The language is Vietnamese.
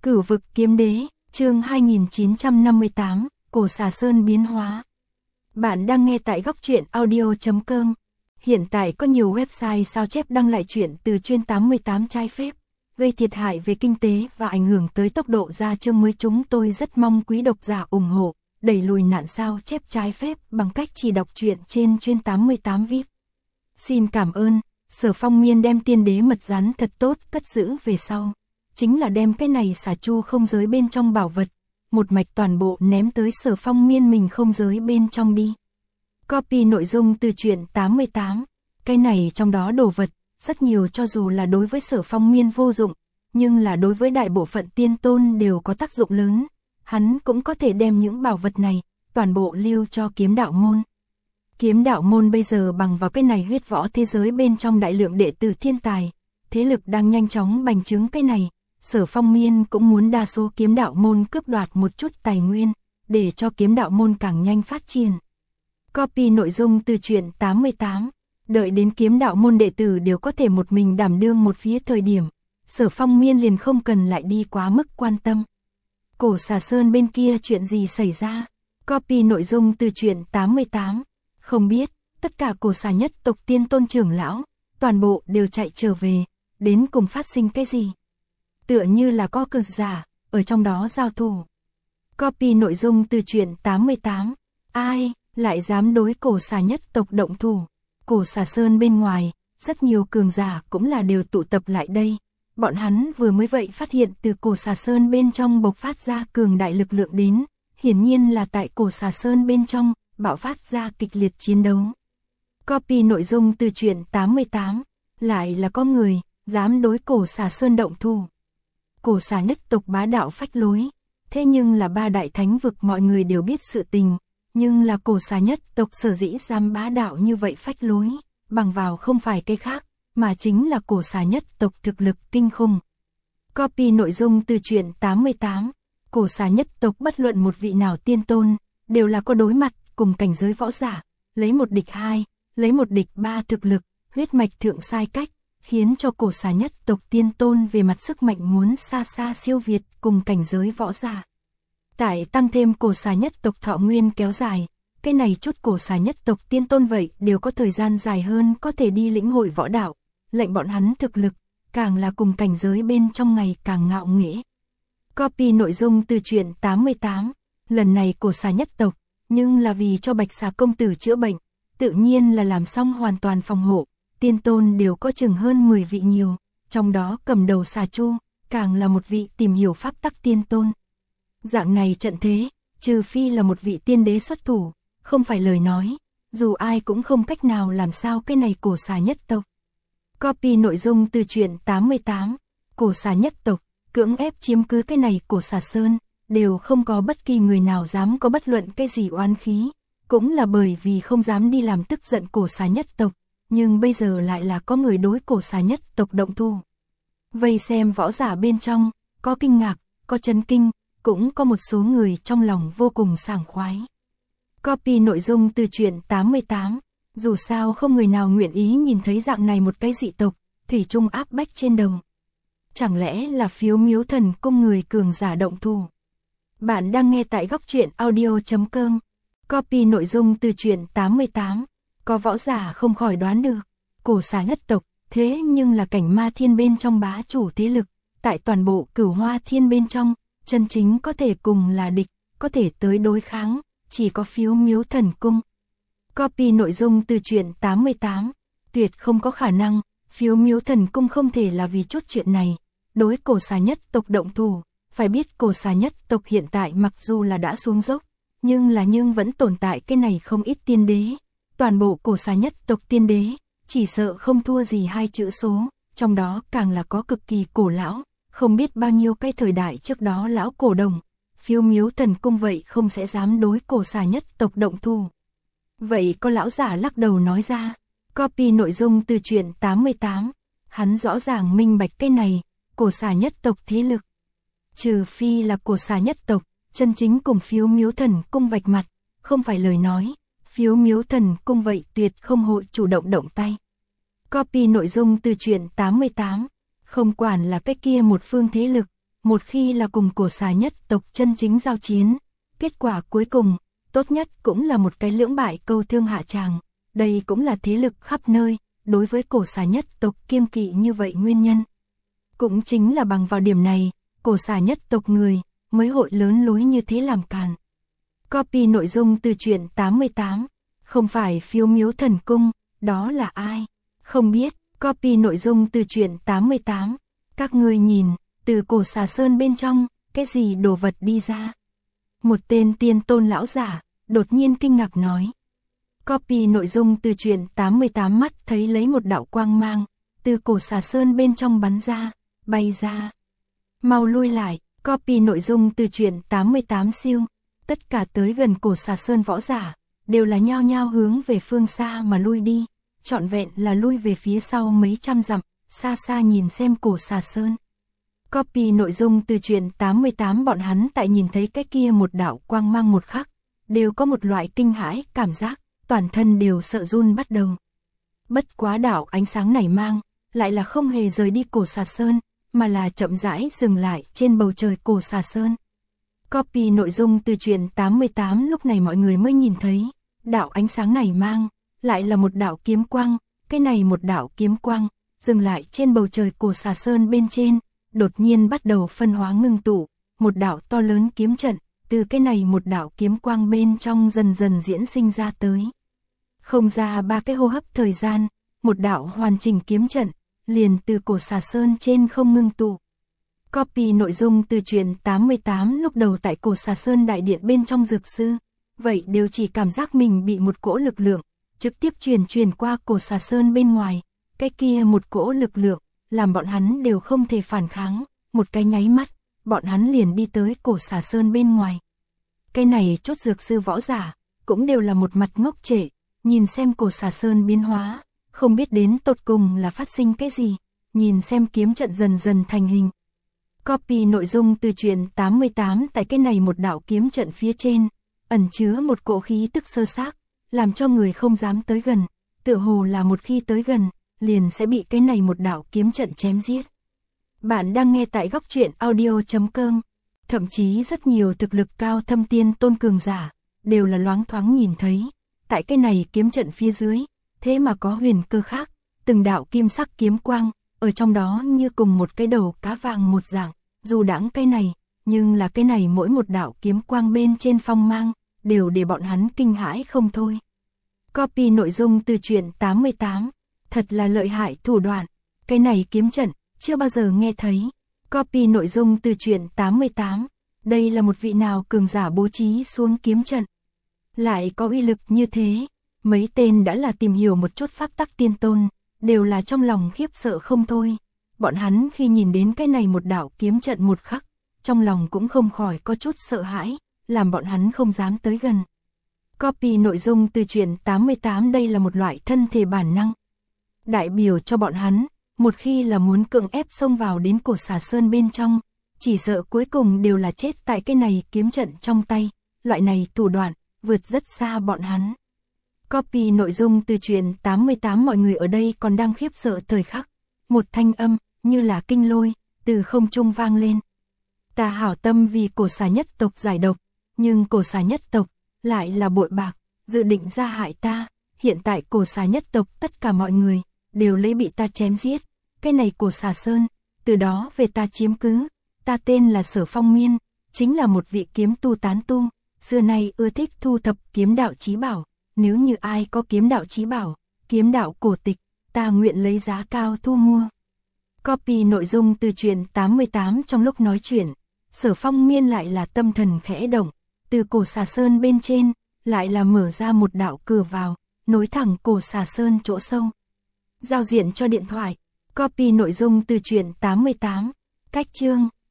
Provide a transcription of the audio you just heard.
Cửu vực kiếm đế, chương 2958, Cổ Xà Sơn biến hóa. Bạn đang nghe tại góc truyện audio.com. Hiện tại có nhiều website sao chép đăng lại truyện từ chuyên 88 trái phép, gây thiệt hại về kinh tế và ảnh hưởng tới tốc độ ra chương mới. Chúng tôi rất mong quý độc giả ủng hộ, đẩy lùi nạn sao chép trái phép bằng cách chỉ đọc truyện trên chuyên 88 VIP. Xin cảm ơn. Sở Phong Miên đem tiên đế mật rắn thật tốt cất giữ về sau. Chính là đem cái này xả chu không giới bên trong bảo vật, một mạch toàn bộ ném tới Sở Phong Miên mình không giới bên trong đi. Copy nội dung từ truyện 88. Cái này trong đó đồ vật, rất nhiều cho dù là đối với Sở Phong Miên vô dụng, nhưng là đối với đại bộ phận tiên tôn đều có tác dụng lớn. Hắn cũng có thể đem những bảo vật này, toàn bộ lưu cho kiếm đạo môn. Kiếm đạo môn bây giờ bằng vào cái này huyết võ thế giới bên trong đại lượng đệ tử thiên tài, thế lực đang nhanh chóng bành trướng cái này. Sở Phong Miên cũng muốn đa số kiếm đạo môn cướp đoạt một chút tài nguyên, để cho kiếm đạo môn càng nhanh phát triển. Copy nội dung từ truyện 88. Đợi đến kiếm đạo môn đệ tử đều có thể một mình đảm đương một phía thời điểm, Sở Phong Miên liền không cần lại đi quá mức quan tâm. Cổ Xà Sơn bên kia chuyện gì xảy ra? Copy nội dung từ truyện 88. Không biết, tất cả cổ xà nhất tộc tiên tôn trưởng lão, toàn bộ đều chạy trở về, đến cùng phát sinh cái gì? Tựa như là có cường giả, ở trong đó giao thủ. Copy nội dung từ truyện 88. Ai, lại dám đối cổ xà nhất tộc động thủ? Cổ Xà Sơn bên ngoài, rất nhiều cường giả cũng là đều tụ tập lại đây. Bọn hắn vừa mới vậy phát hiện từ Cổ Xà Sơn bên trong bộc phát ra cường đại lực lượng đến, hiển nhiên là tại Cổ Xà Sơn bên trong, bạo phát ra kịch liệt chiến đấu. Copy nội dung từ truyện 88. Lại là có người, dám đối Cổ Xà Sơn động thủ. Cổ xà nhất tộc bá đạo phách lối, thế nhưng là ba đại thánh vực mọi người đều biết sự tình, nhưng là cổ xà nhất tộc sở dĩ dám bá đạo như vậy phách lối, bằng vào không phải cái khác, mà chính là cổ xà nhất tộc thực lực kinh khủng. Copy nội dung từ truyện 88. Cổ xà nhất tộc bất luận một vị nào tiên tôn, đều là có đối mặt cùng cảnh giới võ giả, lấy một địch hai, lấy một địch ba thực lực, huyết mạch thượng sai cách, khiến cho cổ xà nhất tộc tiên tôn về mặt sức mạnh muốn xa xa siêu việt cùng cảnh giới võ giả. Tại tăng thêm cổ xà nhất tộc thọ nguyên kéo dài, cái này chút cổ xà nhất tộc tiên tôn vậy đều có thời gian dài hơn có thể đi lĩnh hội võ đạo, lệnh bọn hắn thực lực, càng là cùng cảnh giới bên trong ngày càng ngạo nghễ. Copy nội dung từ truyện 88. Lần này cổ xà nhất tộc, nhưng là vì cho Bạch Xà công tử chữa bệnh, tự nhiên là làm xong hoàn toàn phòng hộ. Tiên tôn đều có chừng hơn 10 vị nhiều, trong đó cầm đầu xà chu, càng là một vị tìm hiểu pháp tắc tiên tôn. Dạng này trận thế, trừ phi là một vị tiên đế xuất thủ, không phải lời nói, dù ai cũng không cách nào làm sao cái này cổ xà nhất tộc. Copy nội dung từ truyện 88. Cổ xà nhất tộc, cưỡng ép chiếm cứ cái này cổ xà sơn, đều không có bất kỳ người nào dám có bất luận cái gì oán khí, cũng là bởi vì không dám đi làm tức giận cổ xà nhất tộc. Nhưng bây giờ lại là có người đối cổ xà nhất tộc động thủ. Vây xem võ giả bên trong, có kinh ngạc, có chấn kinh, cũng có một số người trong lòng vô cùng sảng khoái. Copy nội dung từ truyện 88. Dù sao không người nào nguyện ý nhìn thấy dạng này một cái dị tộc, thủy chung áp bách trên đầu. Chẳng lẽ là Phiếu Miếu Thần Cung người cường giả động thủ? Bạn đang nghe tại góc truyện audio.com. Copy nội dung từ truyện 88. Có võ giả không khỏi đoán được, cổ xà nhất tộc, thế nhưng là cảnh ma thiên bên trong bá chủ thế lực, tại toàn bộ Cửu Hoa Thiên bên trong, chân chính có thể cùng là địch, có thể tới đối kháng, chỉ có Phiếu Miếu Thần Cung. Copy nội dung từ truyện 88. Tuyệt không có khả năng, Phiếu Miếu Thần Cung không thể là vì chút chuyện này, đối cổ xà nhất tộc động thủ, phải biết cổ xà nhất tộc hiện tại mặc dù là đã xuống dốc, nhưng vẫn tồn tại cái này không ít tiên đế. Toàn bộ cổ xà nhất tộc tiên đế, chỉ sợ không thua gì hai chữ số, trong đó càng là có cực kỳ cổ lão, không biết bao nhiêu cái thời đại trước đó lão cổ đồng. Phiếu Miếu Thần Cung vậy không sẽ dám đối cổ xà nhất tộc động thủ. Vậy có lão giả lắc đầu nói ra. Copy nội dung từ truyện 88. Hắn rõ ràng minh bạch cái này, cổ xà nhất tộc thế lực. Trừ phi là cổ xà nhất tộc, chân chính cùng Phiếu Miếu Thần Cung vạch mặt, không phải lời nói. Phiếu Miếu Thần Cung vậy tuyệt không hội chủ động động tay. Copy nội dung từ truyện 88. Không quản là cái kia một phương thế lực, một khi là cùng cổ xà nhất tộc chân chính giao chiến, kết quả cuối cùng, tốt nhất cũng là một cái lưỡng bại câu thương hạ tràng. Đây cũng là thế lực khắp nơi, đối với cổ xà nhất tộc kiêng kỵ như vậy nguyên nhân. Cũng chính là bằng vào điểm này, cổ xà nhất tộc người, mới hội lớn lối như thế làm càn. Copy nội dung từ truyện 88, không phải Phiêu Miếu Thần Cung, đó là ai? Không biết, copy nội dung từ truyện 88, các ngươi nhìn, từ cổ xà sơn bên trong, cái gì đồ vật đi ra? Một tên tiên tôn lão giả, đột nhiên kinh ngạc nói. Copy nội dung từ truyện 88 mắt thấy lấy một đạo quang mang, từ cổ xà sơn bên trong bắn ra, bay ra. Mau lui lại, copy nội dung từ truyện 88 siêu, tất cả tới gần cổ xà sơn võ giả, đều là nhao nhao hướng về phương xa mà lui đi, trọn vẹn là lui về phía sau mấy trăm dặm, xa xa nhìn xem cổ xà sơn. Copy nội dung từ truyện 88 bọn hắn tại nhìn thấy cái kia một đạo quang mang một khắc, đều có một loại kinh hãi cảm giác, toàn thân đều sợ run bắt đầu. Bất quá đạo ánh sáng này mang, lại là không hề rời đi cổ xà sơn, mà là chậm rãi dừng lại trên bầu trời cổ xà sơn. Copy nội dung từ truyện 88 lúc này mọi người mới nhìn thấy, đạo ánh sáng này mang, lại là một đạo kiếm quang, cái này một đạo kiếm quang, dừng lại trên bầu trời cổ xà sơn bên trên, đột nhiên bắt đầu phân hóa ngưng tụ, một đạo to lớn kiếm trận, từ cái này một đạo kiếm quang bên trong dần dần diễn sinh ra tới. Không ra 3 cái hô hấp thời gian, một đạo hoàn chỉnh kiếm trận, liền từ cổ xà sơn trên không ngưng tụ. Copy nội dung từ truyện 88 lúc đầu tại cổ xà sơn đại điện bên trong dược sư, vậy đều chỉ cảm giác mình bị một cỗ lực lượng, trực tiếp truyền qua cổ xà sơn bên ngoài, cái kia một cỗ lực lượng, làm bọn hắn đều không thể phản kháng, một cái nháy mắt, bọn hắn liền đi tới cổ xà sơn bên ngoài. Cái này chốt dược sư võ giả, cũng đều là một mặt ngốc trệ, nhìn xem cổ xà sơn biến hóa, không biết đến tột cùng là phát sinh cái gì, nhìn xem kiếm trận dần dần thành hình. Copy nội dung từ truyện 88 tại cái này một đạo kiếm trận phía trên, ẩn chứa một cỗ khí tức sơ xác, làm cho người không dám tới gần, tựa hồ là một khi tới gần, liền sẽ bị cái này một đạo kiếm trận chém giết. Bạn đang nghe tại góc truyện audio.com, thậm chí rất nhiều thực lực cao thâm tiên tôn cường giả, đều là loáng thoáng nhìn thấy, tại cái này kiếm trận phía dưới, thế mà có huyền cơ khác, từng đạo kim sắc kiếm quang, ở trong đó như cùng một cái đầu cá vàng một dạng, dù đãng cái này, nhưng là cái này mỗi một đạo kiếm quang bên trên phong mang, đều để bọn hắn kinh hãi không thôi. Copy nội dung từ truyện 88, thật là lợi hại thủ đoạn, cái này kiếm trận, chưa bao giờ nghe thấy. Copy nội dung từ truyện 88, đây là một vị nào cường giả bố trí xuống kiếm trận. Lại có uy lực như thế, mấy tên đã là tìm hiểu một chút pháp tắc tiên tôn, đều là trong lòng khiếp sợ không thôi. Bọn hắn khi nhìn đến cái này một đạo kiếm trận một khắc, trong lòng cũng không khỏi có chút sợ hãi, làm bọn hắn không dám tới gần. Copy nội dung từ truyện 88 đây là một loại thân thể bản năng. Đại biểu cho bọn hắn, một khi là muốn cưỡng ép xông vào đến cổ xà sơn bên trong, chỉ sợ cuối cùng đều là chết tại cái này kiếm trận trong tay, loại này thủ đoạn, vượt rất xa bọn hắn. Copy nội dung từ truyện 88 mọi người ở đây còn đang khiếp sợ thời khắc, một thanh âm, như là kinh lôi, từ không trung vang lên. Ta hảo tâm vì cổ xà nhất tộc giải độc, nhưng cổ xà nhất tộc, lại là bội bạc, dự định ra hại ta, hiện tại cổ xà nhất tộc tất cả mọi người, đều lấy bị ta chém giết, cái này cổ xà sơn, từ đó về ta chiếm cứ, ta tên là Sở Phong Miên, chính là một vị kiếm tu tán tu, xưa nay ưa thích thu thập kiếm đạo chí bảo, nếu như ai có kiếm đạo chí bảo, kiếm đạo cổ tịch, ta nguyện lấy giá cao thu mua. Copy nội dung từ truyện 88 trong lúc nói chuyện, Sở Phong Miên lại là tâm thần khẽ động, từ cổ xà sơn bên trên, lại là mở ra một đạo cửa vào, nối thẳng cổ xà sơn chỗ sâu. Giao diện cho điện thoại, copy nội dung từ truyện 88, cách chương.